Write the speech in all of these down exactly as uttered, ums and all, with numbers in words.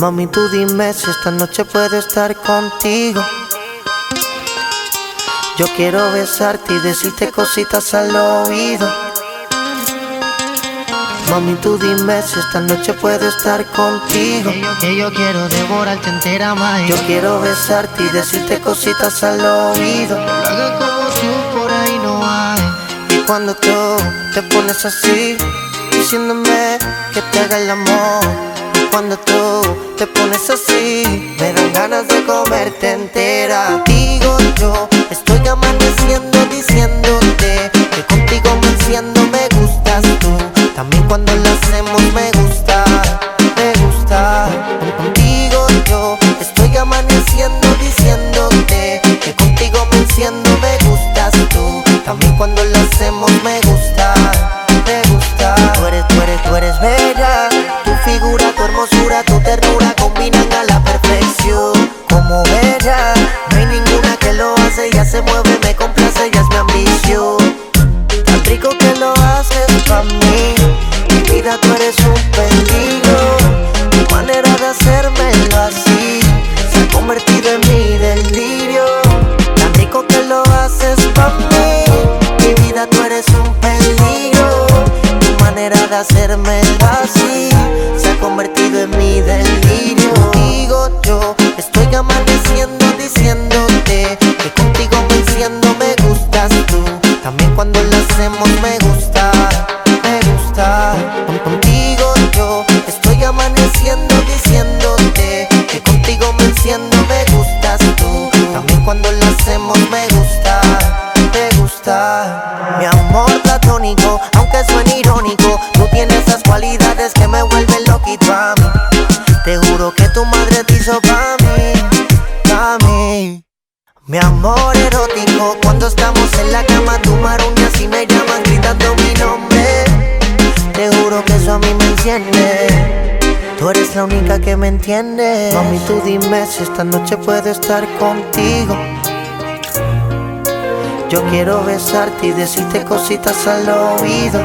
Mami, tú dime si esta noche puedo estar contigo. Yo quiero besarte y decirte cositas al oído. Mami, tú dime si esta noche puedo estar contigo. Que yo, que yo quiero devorarte entera, más. Yo quiero besarte y decirte cositas al oído. Lo hago como tú, por ahí no hay. Y cuando tú te pones así, diciéndome que te haga el amor. Y cuando tú te pones así, me dan ganas de comerte entera. Digo yo, estoy amaneciendo diciéndote que contigo me enciendo, me gustas tú. También cuando lo hacemos me gusta, me gusta. Contigo yo estoy amaneciendo diciéndote que contigo me enciendo, me gustas tú. También cuando lo hacemos me gusta, me gusta. Tú eres, tú eres, tú eres bella. Tu figura, tu hermosura, tu ternura combinan a la perfección. Como bella, no hay ninguna que lo hace. Ella se mueve, me complace, ella es mi ambición. Tan rico que lo haces pa' mí. Mi vida, tú eres un peligro. Tu manera de hacérmelo así se ha convertido en mi delirio. Tan rico que lo haces pa' mí. Mi vida, tú eres un peligro. Tu manera de hacérmelo así se ha convertido en mi delirio. Digo yo, estoy amaneciendo diciéndote que contigo me enciendo, me gustas tú. También cuando lo hacemos me gusta, me gusta. Contigo yo estoy amaneciendo diciéndote que contigo me enciendo, me gustas tú. También cuando lo hacemos me gusta, me gusta. Mi amor platónico, aunque suene irónico, tú tienes esas cualidades que me vuelven loquito a mí. Te juro que tu madre te hizo pa' mí, pa' mí. Mi amor erótico, cuando estamos en la cama tú maruñas y me llamas gritando mi nombre. Te juro que eso a mí me enciende. Tú eres la única que me entiende. Mami, tú dime si esta noche puedo estar contigo. Yo quiero besarte y decirte cositas al oído.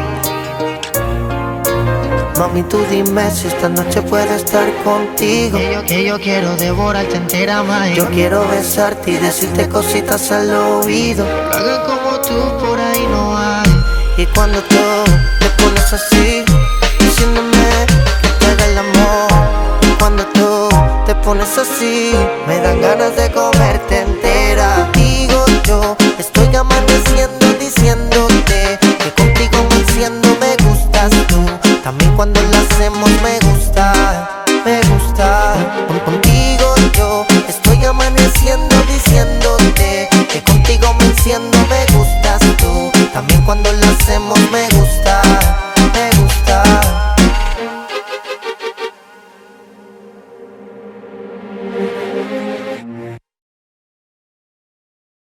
Mami, tú dime si esta noche puedo estar contigo. Que yo, que yo quiero devorarte entera, más. Yo quiero besarte y decirte cositas al oído. Lo hago como tú, por ahí no hay. Y cuando tú te pones así, diciéndome que te haga el amor. Y cuando tú te pones así, me dan ganas de comerte entera. Digo yo, estoy amaneciendo diciéndote que contigo me enciendo, me gustas tú. También cuando lo hacemos me gusta, me gusta. Contigo yo estoy amaneciendo diciéndote que contigo me enciendo, me gustas tú. También cuando lo hacemos me